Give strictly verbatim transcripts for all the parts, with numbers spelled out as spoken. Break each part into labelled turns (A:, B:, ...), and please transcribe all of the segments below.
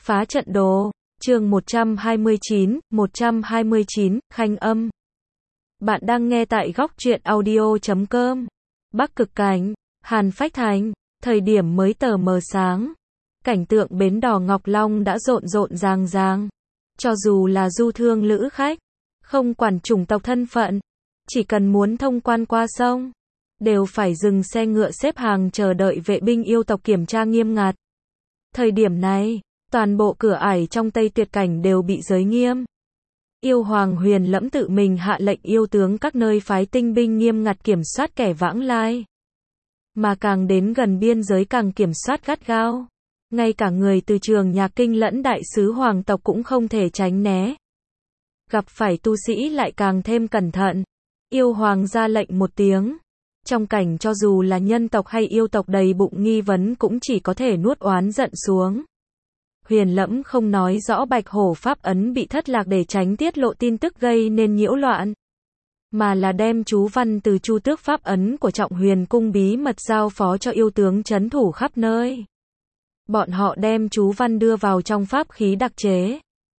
A: Phá trận đồ, chương một trăm hai mươi chín, một trăm hai mươi chín, Khanh âm. Bạn đang nghe tại góc truyện audio chấm com. Bắc Cực Cảnh, Hàn Phách Thành, thời điểm mới tờ mờ sáng. Cảnh tượng bến đò Ngọc Long đã rộn rộn ràng ràng. Cho dù là du thương lữ khách, không quản chủng tộc thân phận, chỉ cần muốn thông quan qua sông, đều phải dừng xe ngựa xếp hàng chờ đợi vệ binh yêu tộc kiểm tra nghiêm ngặt. Thời điểm này, toàn bộ cửa ải trong Tây Tuyệt Cảnh đều bị giới nghiêm. Yêu Hoàng Huyền Lẫm tự mình hạ lệnh yêu tướng các nơi phái tinh binh nghiêm ngặt kiểm soát kẻ vãng lai. Mà càng đến gần biên giới càng kiểm soát gắt gao. Ngay cả người từ Trường Nhạc Kinh lẫn đại sứ hoàng tộc cũng không thể tránh né. Gặp phải tu sĩ lại càng thêm cẩn thận. Yêu Hoàng ra lệnh một tiếng. Trong cảnh cho dù là nhân tộc hay yêu tộc đầy bụng nghi vấn cũng chỉ có thể nuốt oán giận xuống. Huyền Lẫm không nói rõ Bạch Hổ pháp ấn bị thất lạc để tránh tiết lộ tin tức gây nên nhiễu loạn, mà là đem chú văn từ Chu Tước pháp ấn của Trọng Huyền cung bí mật giao phó cho yêu tướng trấn thủ khắp nơi. Bọn họ đem chú văn đưa vào trong pháp khí đặc chế.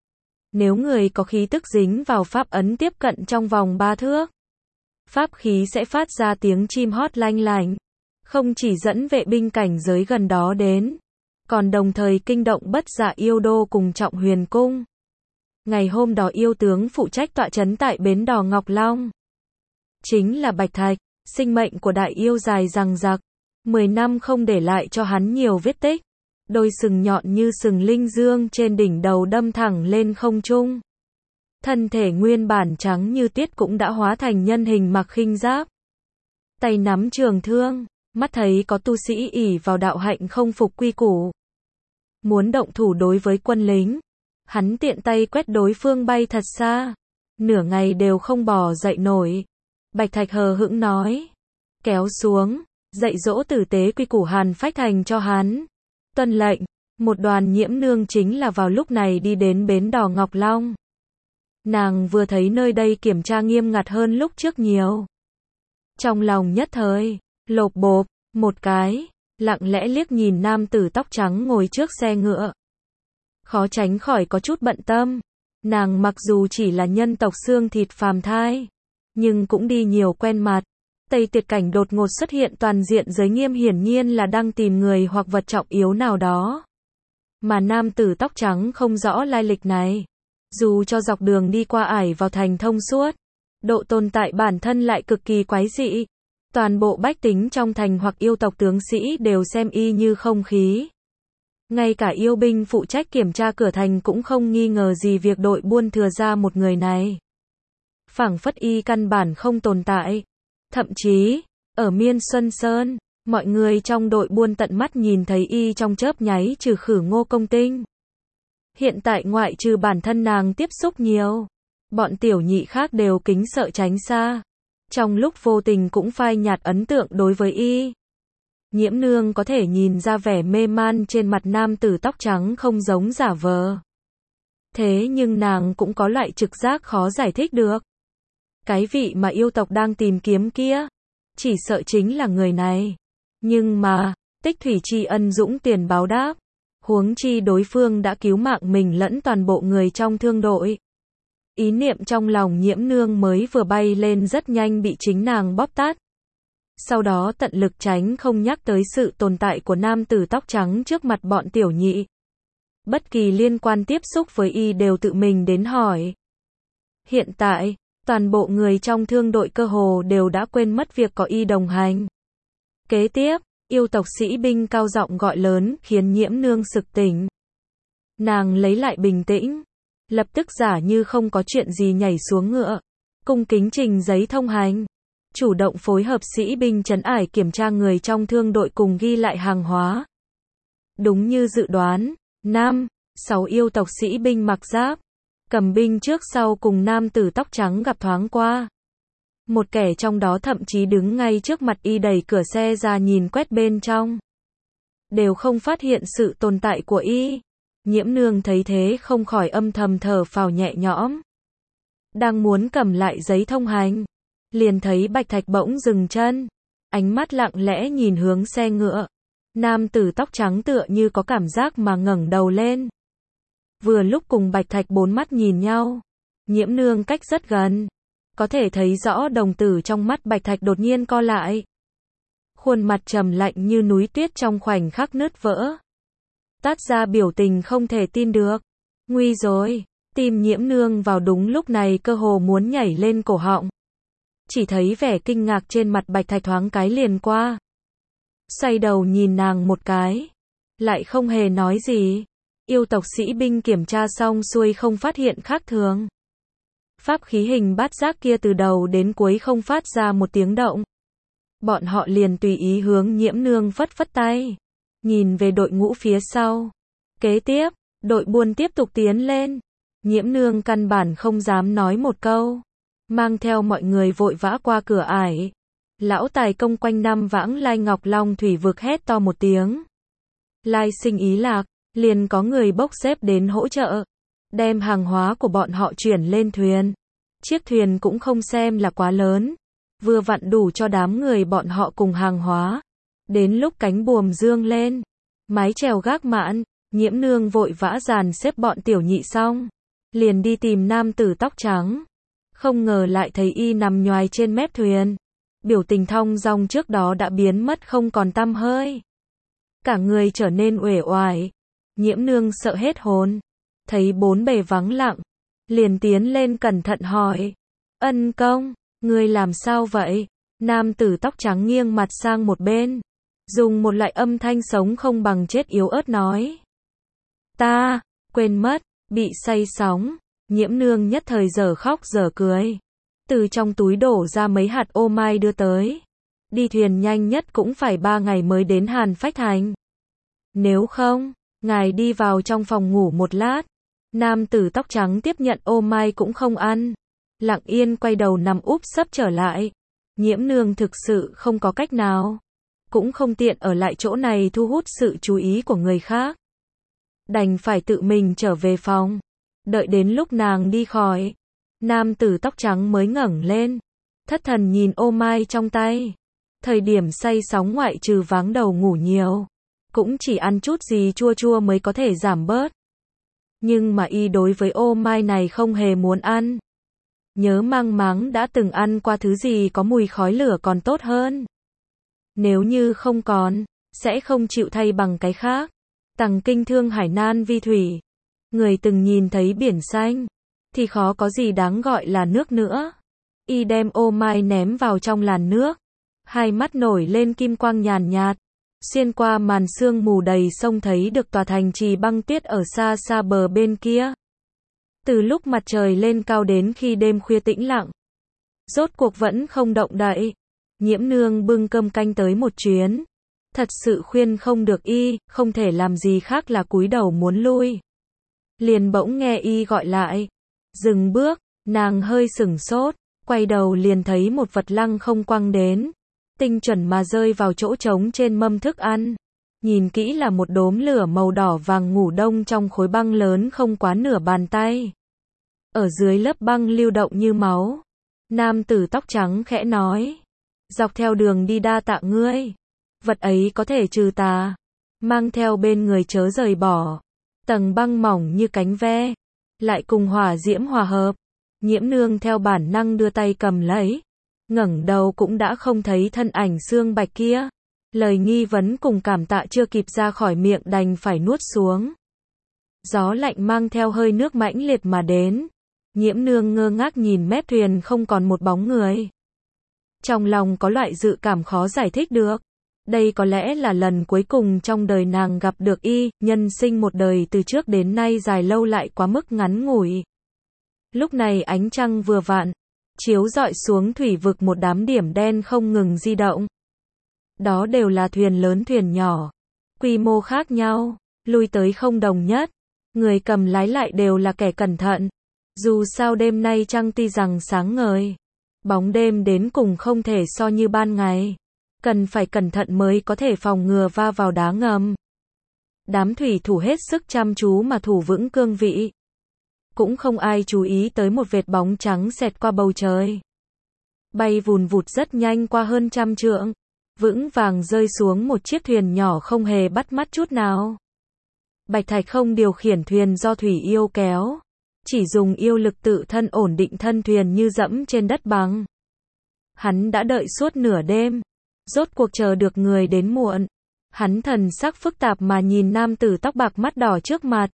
A: Nếu người có khí tức dính vào pháp ấn tiếp cận trong vòng ba thước, pháp khí sẽ phát ra tiếng chim hót lanh lảnh, không chỉ dẫn vệ binh cảnh giới gần đó đến, còn đồng thời kinh động Bất Dạ Yêu Đô cùng Trọng Huyền cung. Ngày hôm đó yêu tướng phụ trách tọa trấn tại bến đò Ngọc Long chính là Bạch Thạch. Sinh mệnh của đại yêu dài dằng dặc, mười năm không để lại cho hắn nhiều vết tích. Đôi sừng nhọn như sừng linh dương trên đỉnh đầu đâm thẳng lên không trung. Thân thể nguyên bản trắng như tiết cũng đã hóa thành nhân hình mặc khinh giáp. Tay nắm trường thương, mắt thấy có tu sĩ ỷ vào đạo hạnh không phục quy củ, muốn động thủ đối với quân lính. Hắn tiện tay quét đối phương bay thật xa. Nửa ngày đều không bò dậy nổi. Bạch Thạch hờ hững nói. Kéo xuống, dạy dỗ tử tế quy củ Hàn Phách Thành cho hắn. Tuân lệnh. Một đoàn Nhiễm Nương chính là vào lúc này đi đến bến đò Ngọc Long. Nàng vừa thấy nơi đây kiểm tra nghiêm ngặt hơn lúc trước nhiều. Trong lòng nhất thời, lộp bộp, một cái, lặng lẽ liếc nhìn nam tử tóc trắng ngồi trước xe ngựa. Khó tránh khỏi có chút bận tâm. Nàng mặc dù chỉ là nhân tộc xương thịt phàm thai, nhưng cũng đi nhiều quen mặt. Tây Tuyệt Cảnh đột ngột xuất hiện toàn diện giới nghiêm hiển nhiên là đang tìm người hoặc vật trọng yếu nào đó. Mà nam tử tóc trắng không rõ lai lịch này. Dù cho dọc đường đi qua ải vào thành thông suốt, độ tồn tại bản thân lại cực kỳ quái dị. Toàn bộ bách tính trong thành hoặc yêu tộc tướng sĩ đều xem y như không khí. Ngay cả yêu binh phụ trách kiểm tra cửa thành cũng không nghi ngờ gì việc đội buôn thừa ra một người này. Phảng phất y căn bản không tồn tại. Thậm chí, ở Miên Xuân Sơn, mọi người trong đội buôn tận mắt nhìn thấy y trong chớp nháy trừ khử Ngô Công Tinh. Hiện tại ngoại trừ bản thân nàng tiếp xúc nhiều, bọn tiểu nhị khác đều kính sợ tránh xa. Trong lúc vô tình cũng phai nhạt ấn tượng đối với y. Nhiễm Nương có thể nhìn ra vẻ mê man trên mặt nam tử tóc trắng không giống giả vờ. Thế nhưng nàng cũng có loại trực giác khó giải thích được. Cái vị mà yêu tộc đang tìm kiếm kia, chỉ sợ chính là người này. Nhưng mà, tích thủy tri ân dũng tiền báo đáp. Huống chi đối phương đã cứu mạng mình lẫn toàn bộ người trong thương đội. Ý niệm trong lòng Nhiễm Nương mới vừa bay lên rất nhanh bị chính nàng bóp tát. Sau đó tận lực tránh không nhắc tới sự tồn tại của nam tử tóc trắng trước mặt bọn tiểu nhị. Bất kỳ liên quan tiếp xúc với y đều tự mình đến hỏi. Hiện tại, toàn bộ người trong thương đội cơ hồ đều đã quên mất việc có y đồng hành. Kế tiếp, yêu tộc sĩ binh cao giọng gọi lớn khiến Nhiễm Nương sực tỉnh. Nàng lấy lại bình tĩnh, lập tức giả như không có chuyện gì nhảy xuống ngựa, cung kính trình giấy thông hành, chủ động phối hợp sĩ binh trấn ải kiểm tra người trong thương đội cùng ghi lại hàng hóa. Đúng như dự đoán, năm, sáu yêu tộc sĩ binh mặc giáp, cầm binh trước sau cùng nam tử tóc trắng gặp thoáng qua. Một kẻ trong đó thậm chí đứng ngay trước mặt y đẩy cửa xe ra nhìn quét bên trong. Đều không phát hiện sự tồn tại của y. Nhiễm Nương thấy thế không khỏi âm thầm thở phào nhẹ nhõm. Đang muốn cầm lại giấy thông hành, liền thấy Bạch Thạch bỗng dừng chân. Ánh mắt lặng lẽ nhìn hướng xe ngựa. Nam tử tóc trắng tựa như có cảm giác mà ngẩng đầu lên. vừa lúc cùng Bạch Thạch bốn mắt nhìn nhau. Nhiễm Nương cách rất gần, có thể thấy rõ đồng tử trong mắt Bạch Thạch đột nhiên co lại. Khuôn mặt trầm lạnh như núi tuyết trong khoảnh khắc nứt vỡ. Toát ra biểu tình không thể tin được. Nguy rồi, tim Nhiễm Nương vào đúng lúc này cơ hồ muốn nhảy lên cổ họng. Chỉ thấy vẻ kinh ngạc trên mặt Bạch Thạch thoáng cái liền qua. Xoay đầu nhìn nàng một cái, lại không hề nói gì. Yêu tộc sĩ binh kiểm tra xong xuôi không phát hiện khác thường. Pháp khí hình bát giác kia từ đầu đến cuối không phát ra một tiếng động. Bọn họ liền tùy ý hướng Nhiễm Nương phất phất tay. Nhìn về đội ngũ phía sau. Kế tiếp, đội buôn tiếp tục tiến lên. Nhiễm Nương căn bản không dám nói một câu. Mang theo mọi người vội vã qua cửa ải. Lão tài công quanh năm vãng lai Ngọc Long thủy vực hét to một tiếng. Lai Sinh ý lạc, liền có người bốc xếp đến hỗ trợ. Đem hàng hóa của bọn họ chuyển lên thuyền. Chiếc thuyền cũng không xem là quá lớn. Vừa vặn đủ cho đám người bọn họ cùng hàng hóa. Đến lúc cánh buồm dương lên. Mái chèo gác mạn. Nhiễm Nương vội vã dàn xếp bọn tiểu nhị xong. Liền đi tìm nam tử tóc trắng. Không ngờ lại thấy y nằm nhoài trên mép thuyền. Biểu tình thong dong trước đó đã biến mất không còn tăm hơi. Cả người trở nên uể oải. Nhiễm Nương sợ hết hồn. Thấy bốn bề vắng lặng. Liền tiến lên cẩn thận hỏi. Ân công, ngươi làm sao vậy? Nam tử tóc trắng nghiêng mặt sang một bên. Dùng một loại âm thanh sống không bằng chết yếu ớt nói. Ta, quên mất, bị say sóng. Nhiễm Nương nhất thời giờ khóc giờ cười. Từ trong túi đổ ra mấy hạt ô mai đưa tới. Đi thuyền nhanh nhất cũng phải ba ngày mới đến Hàn Phách Thành. Nếu không, ngài đi vào trong phòng ngủ một lát. Nam tử tóc trắng tiếp nhận ô mai cũng không ăn. Lặng yên quay đầu nằm úp sấp trở lại. Nhiễm Nương thực sự không có cách nào. Cũng không tiện ở lại chỗ này thu hút sự chú ý của người khác. Đành phải tự mình trở về phòng. Đợi đến lúc nàng đi khỏi. Nam tử tóc trắng mới ngẩng lên. Thất thần nhìn ô mai trong tay. Thời điểm say sóng ngoại trừ váng đầu ngủ nhiều. Cũng chỉ ăn chút gì chua chua mới có thể giảm bớt. Nhưng mà y đối với ô mai này không hề muốn ăn. Nhớ mang máng đã từng ăn qua thứ gì có mùi khói lửa còn tốt hơn. Nếu như không còn, sẽ không chịu thay bằng cái khác. Tằng kinh thương hải nan vi thủy. Người từng nhìn thấy biển xanh, thì khó có gì đáng gọi là nước nữa. Y đem ô mai ném vào trong làn nước. Hai mắt nổi lên kim quang nhàn nhạt. Xuyên qua màn sương mù đầy sông thấy được tòa thành trì băng tuyết ở xa xa bờ bên kia. Từ lúc mặt trời lên cao đến khi đêm khuya tĩnh lặng. Rốt cuộc vẫn không động đậy. Nhiễm Nương bưng cơm canh tới một chuyến. Thật sự khuyên không được y, không thể làm gì khác là cúi đầu muốn lui. Liền bỗng nghe y gọi lại. Dừng bước, nàng hơi sửng sốt, quay đầu liền thấy một vật lăng không quăng đến. Tinh chuẩn mà rơi vào chỗ trống trên mâm thức ăn. Nhìn kỹ là một đốm lửa màu đỏ vàng ngủ đông trong khối băng lớn không quá nửa bàn tay. Ở dưới lớp băng lưu động như máu. Nam tử tóc trắng khẽ nói. Dọc theo đường đi đa tạ ngươi. Vật ấy có thể trừ tà. Mang theo bên người chớ rời bỏ. Tầng băng mỏng như cánh ve. Lại cùng hỏa diễm hòa hợp. Nhiễm Nương theo bản năng đưa tay cầm lấy. Ngẩng đầu cũng đã không thấy thân ảnh xương bạch kia. Lời nghi vấn cùng cảm tạ chưa kịp ra khỏi miệng đành phải nuốt xuống. Gió lạnh mang theo hơi nước mãnh liệt mà đến. Nhiễm Nương ngơ ngác nhìn mép thuyền không còn một bóng người. Trong lòng có loại dự cảm khó giải thích được. Đây có lẽ là lần cuối cùng trong đời nàng gặp được y, nhân sinh một đời từ trước đến nay dài lâu lại quá mức ngắn ngủi. Lúc này ánh trăng vừa vặn, chiếu rọi xuống thủy vực một đám điểm đen không ngừng di động. Đó đều là thuyền lớn thuyền nhỏ, quy mô khác nhau, lui tới không đồng nhất. Người cầm lái lại đều là kẻ cẩn thận. Dù sao đêm nay trăng tuy rằng sáng ngời, bóng đêm đến cùng không thể so như ban ngày. Cần phải cẩn thận mới có thể phòng ngừa va vào đá ngầm. Đám thủy thủ hết sức chăm chú mà thủ vững cương vị. Cũng không ai chú ý tới một vệt bóng trắng xẹt qua bầu trời. Bay vùn vụt rất nhanh qua hơn trăm trượng. Vững vàng rơi xuống một chiếc thuyền nhỏ không hề bắt mắt chút nào. Bạch Thạch không điều khiển thuyền do thủy yêu kéo, chỉ dùng yêu lực tự thân ổn định thân thuyền như dẫm trên đất bằng. Hắn đã đợi suốt nửa đêm, rốt cuộc chờ được người đến muộn. Hắn thần sắc phức tạp mà nhìn nam tử tóc bạc mắt đỏ trước mặt.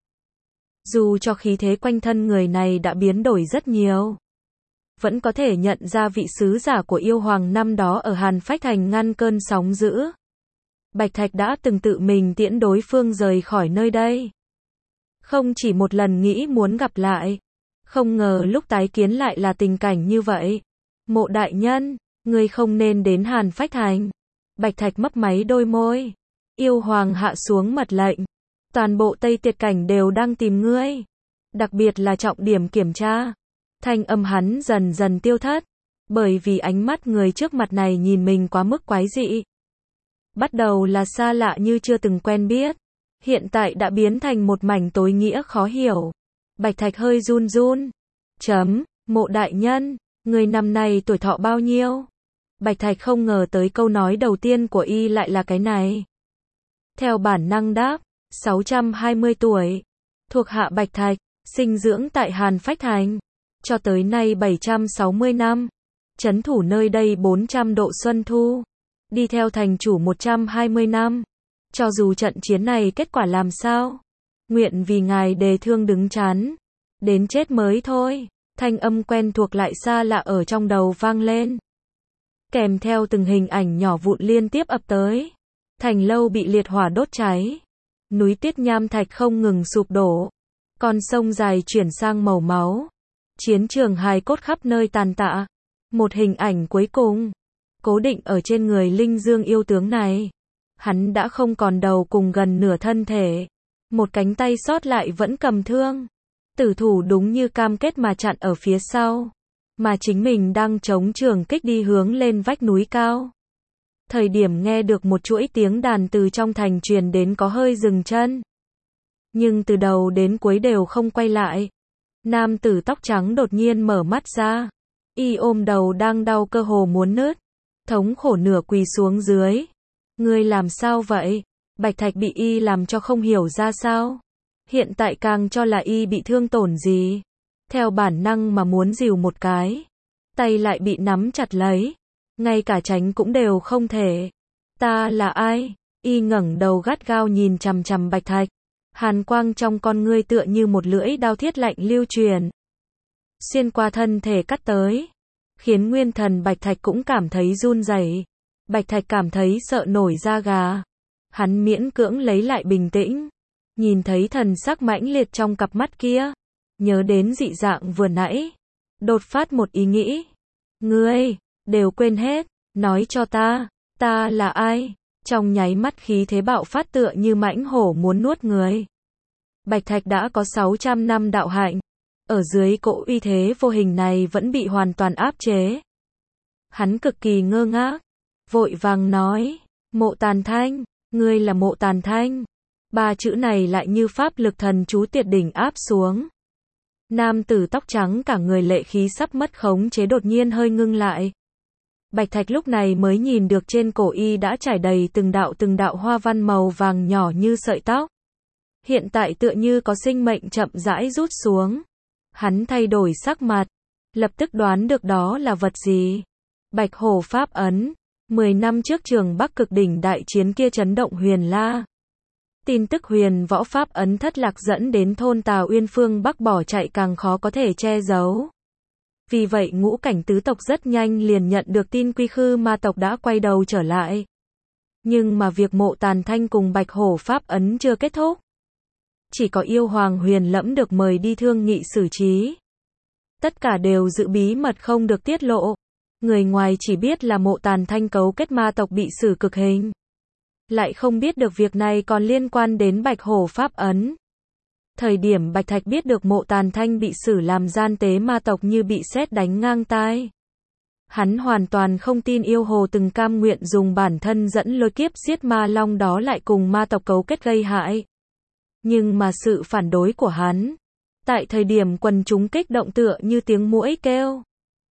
A: Dù cho khí thế quanh thân người này đã biến đổi rất nhiều, vẫn có thể nhận ra vị sứ giả của yêu hoàng năm đó ở Hàn Phách Thành ngăn cơn sóng dữ. Bạch Thạch đã từng tự mình tiễn đối phương rời khỏi nơi đây. Không chỉ một lần nghĩ muốn gặp lại, không ngờ lúc tái kiến lại là tình cảnh như vậy. Mộ đại nhân, ngươi không nên đến Hàn Phách Thành. Bạch Thạch mấp máy đôi môi. Yêu hoàng hạ xuống mật lệnh. Toàn bộ Tây Tiệt Cảnh đều đang tìm ngươi. Đặc biệt là trọng điểm kiểm tra. Thanh âm hắn dần dần tiêu thất. Bởi vì ánh mắt người trước mặt này nhìn mình quá mức quái dị. Bắt đầu là xa lạ như chưa từng quen biết. Hiện tại đã biến thành một mảnh tối nghĩa khó hiểu. Bạch Thạch hơi run run. Chấm, mộ đại nhân, người năm nay tuổi thọ bao nhiêu? Bạch Thạch không ngờ tới câu nói đầu tiên của y lại là cái này. Theo bản năng đáp, sáu trăm hai mươi tuổi. Thuộc hạ Bạch Thạch, sinh dưỡng tại Hàn Phách Thành. Cho tới nay bảy trăm sáu mươi năm. Trấn thủ nơi đây bốn trăm độ xuân thu. Đi theo thành chủ một trăm hai mươi năm. Cho dù trận chiến này kết quả làm sao, nguyện vì ngài đề thương đứng chắn. Đến chết mới thôi. Thanh âm quen thuộc lại xa lạ ở trong đầu vang lên. Kèm theo từng hình ảnh nhỏ vụn liên tiếp ập tới. Thành lâu bị liệt hỏa đốt cháy. Núi Tiết Nham Thạch không ngừng sụp đổ. Con sông dài chuyển sang màu máu. Chiến trường hài cốt khắp nơi tàn tạ. Một hình ảnh cuối cùng, cố định ở trên người Linh Dương yêu tướng này. Hắn đã không còn đầu cùng gần nửa thân thể. Một cánh tay sót lại vẫn cầm thương. Tử thủ đúng như cam kết mà chặn ở phía sau. Mà chính mình đang chống trường kích đi hướng lên vách núi cao. Thời điểm nghe được một chuỗi tiếng đàn từ trong thành truyền đến có hơi dừng chân. Nhưng từ đầu đến cuối đều không quay lại. Nam tử tóc trắng đột nhiên mở mắt ra. Y ôm đầu đang đau cơ hồ muốn nứt. Thống khổ nửa quỳ xuống dưới. Ngươi làm sao vậy? Bạch Thạch bị y làm cho không hiểu ra sao. Hiện tại càng cho là y bị thương tổn gì. Theo bản năng mà muốn dìu một cái. Tay lại bị nắm chặt lấy. Ngay cả tránh cũng đều không thể. Ta là ai? Y ngẩng đầu gắt gao nhìn chằm chằm Bạch Thạch. Hàn quang trong con ngươi tựa như một lưỡi đao thiết lạnh lưu truyền. Xuyên qua thân thể cắt tới. Khiến nguyên thần Bạch Thạch cũng cảm thấy run rẩy. Bạch Thạch cảm thấy sợ nổi da gà. Hắn miễn cưỡng lấy lại bình tĩnh. Nhìn thấy thần sắc mãnh liệt trong cặp mắt kia. Nhớ đến dị dạng vừa nãy. Đột phát một ý nghĩ. Ngươi, đều quên hết. Nói cho ta, ta là ai? Trong nháy mắt khí thế bạo phát tựa như mãnh hổ muốn nuốt người. Bạch Thạch đã có sáu trăm năm đạo hạnh. Ở dưới cỗ uy thế vô hình này vẫn bị hoàn toàn áp chế. Hắn cực kỳ ngơ ngác. Vội vàng nói, Mộ Tàn Thanh, ngươi là Mộ Tàn Thanh. Ba chữ này lại như pháp lực thần chú tuyệt đỉnh áp xuống. Nam tử tóc trắng cả người lệ khí sắp mất khống chế đột nhiên hơi ngưng lại. Bạch Thạch lúc này mới nhìn được trên cổ y đã trải đầy từng đạo từng đạo hoa văn màu vàng nhỏ như sợi tóc. Hiện tại tựa như có sinh mệnh chậm rãi rút xuống. Hắn thay đổi sắc mặt, lập tức đoán được đó là vật gì. Bạch Hổ Pháp Ấn. Mười năm trước trường Bắc Cực đỉnh đại chiến kia chấn động Huyền La. Tin tức Huyền Võ Pháp Ấn thất lạc dẫn đến thôn Tào Uyên phương Bắc bỏ chạy càng khó có thể che giấu. Vì vậy ngũ cảnh tứ tộc rất nhanh liền nhận được tin Quy Khư ma tộc đã quay đầu trở lại. Nhưng mà việc Mộ Tàn Thanh cùng Bạch Hổ Pháp Ấn chưa kết thúc. Chỉ có yêu hoàng Huyền Lẫm được mời đi thương nghị xử trí. Tất cả đều giữ bí mật không được tiết lộ. Người ngoài chỉ biết là Mộ Tàn Thanh cấu kết ma tộc bị xử cực hình. Lại không biết được việc này còn liên quan đến Bạch Hổ Pháp Ấn. Thời điểm Bạch Thạch biết được Mộ Tàn Thanh bị xử làm gian tế ma tộc như bị sét đánh ngang tai. Hắn hoàn toàn không tin yêu hồ từng cam nguyện dùng bản thân dẫn lôi kiếp giết ma long đó lại cùng ma tộc cấu kết gây hại. Nhưng mà sự phản đối của hắn, tại thời điểm quần chúng kích động tựa như tiếng muỗi kêu.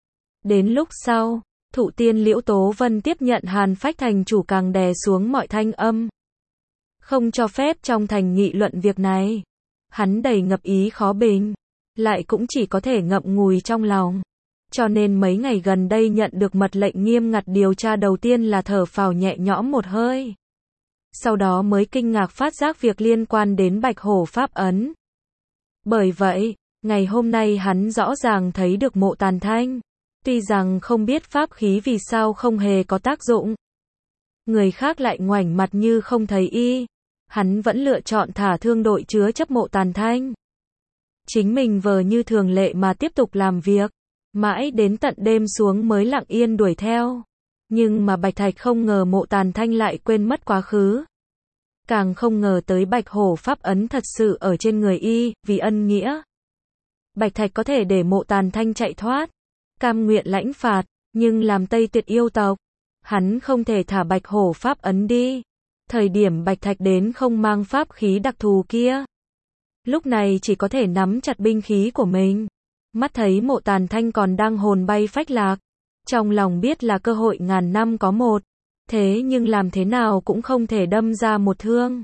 A: Đến lúc sau, Thụ Tiên Liễu Tố Vân tiếp nhận Hàn Phách thành chủ càng đè xuống mọi thanh âm. không cho phép trong thành nghị luận việc này. Hắn đầy ngập ý khó bình, lại cũng chỉ có thể ngậm ngùi trong lòng. Cho nên mấy ngày gần đây nhận được mật lệnh nghiêm ngặt điều tra đầu tiên là thở phào nhẹ nhõm một hơi. Sau đó mới kinh ngạc phát giác việc liên quan đến Bạch Hổ Pháp Ấn. Bởi vậy, ngày hôm nay hắn rõ ràng thấy được Mộ Tàn Thanh. Tuy rằng không biết pháp khí vì sao không hề có tác dụng. Người khác lại ngoảnh mặt như không thấy y. Hắn vẫn lựa chọn thả thương đội chứa chấp Mộ Tàn Thanh. Chính mình vờ như thường lệ mà tiếp tục làm việc. Mãi đến tận đêm xuống mới lặng yên đuổi theo. Nhưng mà Bạch Thạch không ngờ Mộ Tàn Thanh lại quên mất quá khứ. Càng không ngờ tới Bạch Hổ Pháp Ấn thật sự ở trên người y, vì ân nghĩa. Bạch Thạch có thể để Mộ Tàn Thanh chạy thoát, cam nguyện lãnh phạt, nhưng làm Tây Tuyệt yêu tộc, hắn không thể thả Bạch Hổ Pháp Ấn đi. Thời điểm Bạch Thạch đến không mang pháp khí đặc thù kia. Lúc này chỉ có thể nắm chặt binh khí của mình. Mắt thấy Mộ Tàn Thanh còn đang hồn bay phách lạc. Trong lòng biết là cơ hội ngàn năm có một. Thế nhưng làm thế nào cũng không thể đâm ra một thương.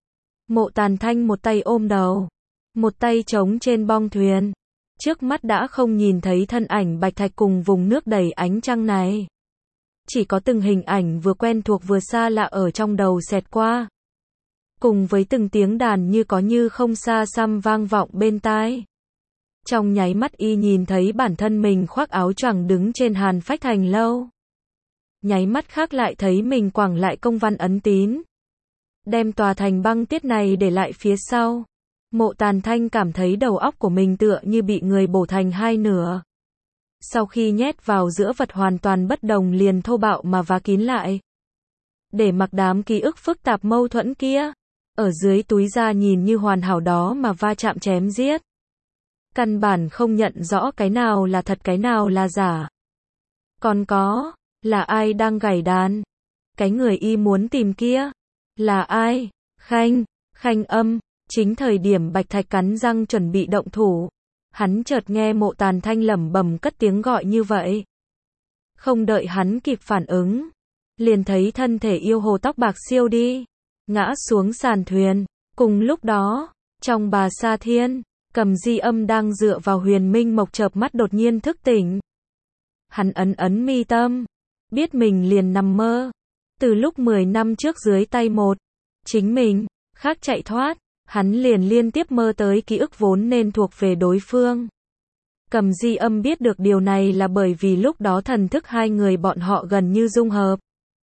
A: Mộ Tàn Thanh một tay ôm đầu, một tay chống trên bong thuyền. Trước mắt đã không nhìn thấy thân ảnh Bạch Thạch cùng vùng nước đầy ánh trăng này. Chỉ có từng hình ảnh vừa quen thuộc vừa xa lạ ở trong đầu xẹt qua. Cùng với từng tiếng đàn như có như không xa xăm vang vọng bên tai. Trong nháy mắt y nhìn thấy bản thân mình khoác áo choàng đứng trên Hàn Phách Thành lâu. Nháy mắt khác lại thấy mình quẳng lại công văn ấn tín. Đem tòa thành băng tiết này để lại phía sau. Mộ Tàn Thanh cảm thấy đầu óc của mình tựa như bị người bổ thành hai nửa. Sau khi nhét vào giữa vật hoàn toàn bất đồng liền thô bạo mà vá kín lại. Để mặc đám ký ức phức tạp mâu thuẫn kia. Ở dưới túi da nhìn như hoàn hảo đó mà va chạm chém giết. Căn bản không nhận rõ cái nào là thật cái nào là giả. Còn có, là ai đang gảy đàn? Cái người y muốn tìm kia? Là ai? Khanh, Khanh Âm. Chính thời điểm Bạch Thạch cắn răng chuẩn bị động thủ. Hắn chợt nghe Mộ Tàn Thanh lẩm bẩm cất tiếng gọi như vậy. Không đợi hắn kịp phản ứng. Liền thấy thân thể yêu hồ tóc bạc siêu đi. Ngã xuống sàn thuyền. Cùng lúc đó, trong Bà Sa Thiên, Cầm Di Âm đang dựa vào huyền minh mộc chợp mắt đột nhiên thức tỉnh. Hắn ấn ấn mi tâm. Biết mình liền nằm mơ. Từ lúc mười năm trước dưới tay một. Chính mình, khác chạy thoát. Hắn liền liên tiếp mơ tới ký ức vốn nên thuộc về đối phương. Cầm Di Âm biết được điều này là bởi vì lúc đó thần thức hai người bọn họ gần như dung hợp.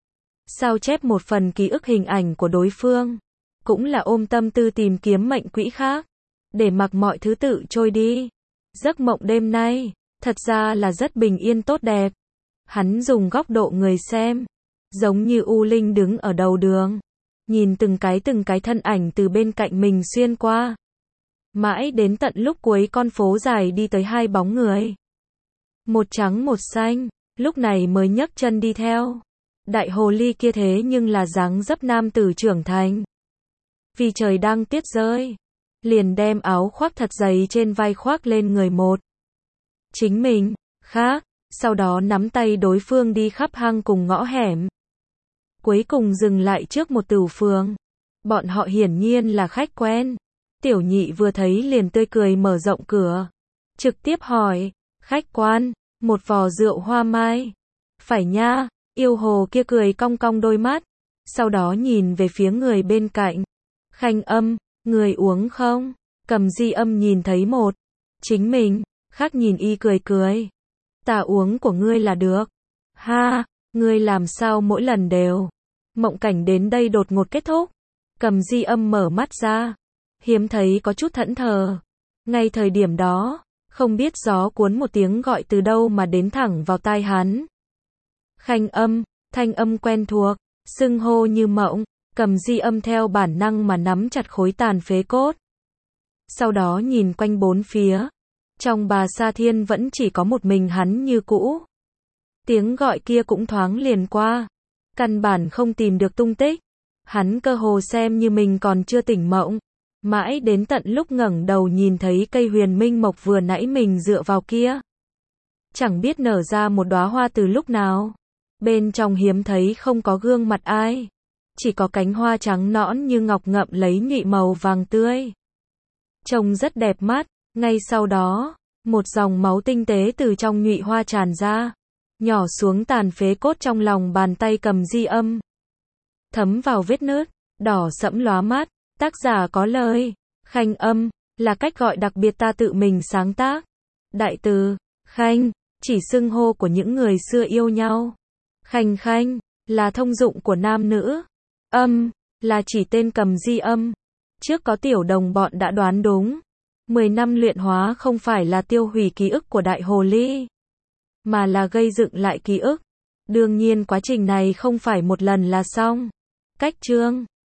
A: Sao chép một phần ký ức hình ảnh của đối phương. Cũng là ôm tâm tư tìm kiếm mệnh quỹ khác. Để mặc mọi thứ tự trôi đi. Giấc mộng đêm nay, thật ra là rất bình yên tốt đẹp. Hắn dùng góc độ người xem. Giống như U Linh đứng ở đầu đường. Nhìn từng cái từng cái thân ảnh từ bên cạnh mình xuyên qua. Mãi đến tận lúc cuối con phố dài đi tới hai bóng người. Một trắng một xanh, lúc này mới nhấc chân đi theo. Đại hồ ly kia thế nhưng là dáng dấp nam tử trưởng thành. Vì trời đang tiết rơi, liền đem áo khoác thật dày trên vai khoác lên người một. Chính mình, khác, sau đó nắm tay đối phương đi khắp hang cùng ngõ hẻm. Cuối cùng dừng lại trước một tửu phường. Bọn họ hiển nhiên là khách quen. Tiểu nhị vừa thấy liền tươi cười mở rộng cửa. Trực tiếp hỏi, khách quan, một vò rượu hoa mai. Phải nha, yêu hồ kia cười cong cong đôi mắt. Sau đó nhìn về phía người bên cạnh. Khanh Âm, người uống không? Cầm Di Âm nhìn thấy một. Chính mình, khác nhìn y cười cười. Ta uống của ngươi là được. Ha, ngươi làm sao mỗi lần đều. Mộng cảnh đến đây đột ngột kết thúc. Cầm Di Âm mở mắt ra. Hiếm thấy có chút thẫn thờ. Ngay thời điểm đó, không biết gió cuốn một tiếng gọi từ đâu mà đến thẳng vào tai hắn. Khanh Âm, thanh âm quen thuộc, xưng hô như mộng. Cầm Di Âm theo bản năng mà nắm chặt khối tàn phế cốt. Sau đó nhìn quanh bốn phía. Trong Bà Sa Thiên vẫn chỉ có một mình hắn như cũ. Tiếng gọi kia cũng thoáng liền qua. Căn bản không tìm được tung tích. Hắn cơ hồ xem như mình còn chưa tỉnh mộng. Mãi đến tận lúc ngẩng đầu nhìn thấy cây huyền minh mộc vừa nãy mình dựa vào kia. Chẳng biết nở ra một đóa hoa từ lúc nào. Bên trong hiếm thấy không có gương mặt ai. chỉ có cánh hoa trắng nõn như ngọc ngậm lấy nhụy màu vàng tươi. Trông rất đẹp mắt, ngay sau đó, một dòng máu tinh tế từ trong nhụy hoa tràn ra, nhỏ xuống tàn phế cốt trong lòng bàn tay cầm di âm. Thấm vào vết nứt, đỏ sẫm lóa mắt, tác giả có lời, khanh âm, là cách gọi đặc biệt ta tự mình sáng tác. Đại từ, khanh, chỉ xưng hô của những người xưa yêu nhau. Khanh khanh, là thông dụng của nam nữ. Âm, là chỉ tên cầm di âm. Trước có tiểu đồng bọn đã đoán đúng. mười năm luyện hóa không phải là tiêu hủy ký ức của đại hồ ly, mà là gây dựng lại ký ức. Đương nhiên quá trình này không phải một lần là xong. Cách chương